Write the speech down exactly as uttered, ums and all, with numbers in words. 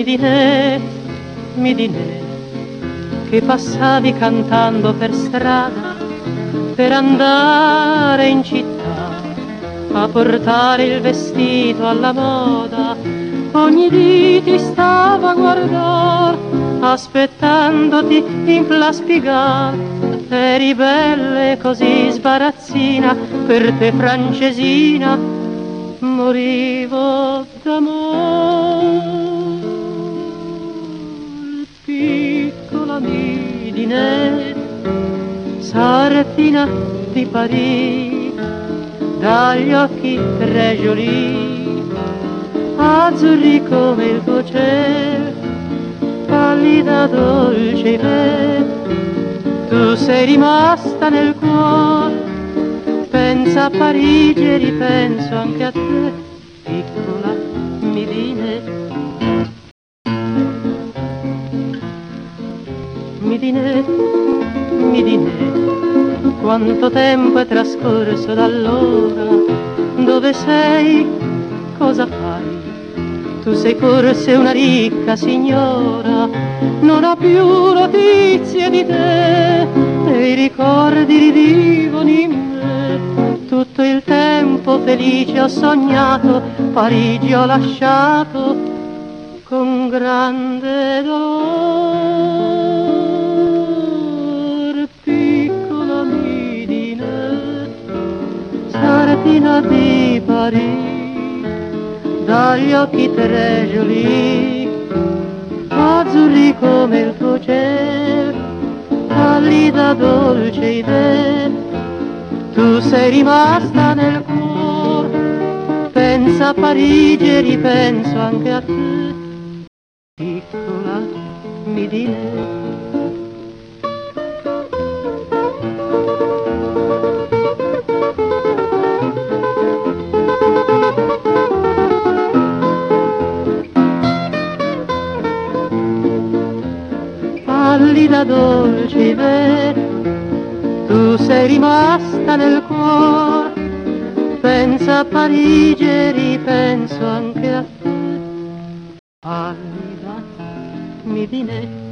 Midinè, Midinè, che passavi cantando per strada per andare in città a portare il vestito alla moda. Ogni dì ti stava a guardare, aspettandoti in Plaspigar. Eri bella e così sbarazzina, per te francesina morivo d'amore. Piccola Midinè, sardina di Parigi, dagli occhi tre jolie, azzurri come il tuo cielo, pallida dolce e vera. Tu sei rimasta nel cuore, pensa a Parigi e ripenso anche a te, piccola Midinè. Midinè, Midinè, quanto tempo è trascorso da allora, dove sei, cosa fai? Tu sei forse una ricca signora, non ho più notizie di te, e i ricordi rivivono in me. Tutto il tempo felice ho sognato, Parigi ho lasciato con grande dolore. Piccola Midinè, sardina di Parigi, dagli occhi tre jolie, azzurri come il tuo cielo, pallida dolce idea. Tu sei rimasta nel cuore, pensa a Parigi e ripenso anche a te, piccola Midinè. Pallida dolce e vera, tu sei rimasta nel cuore, pensa a Parigi e ripenso anche a te, pallida Midinè.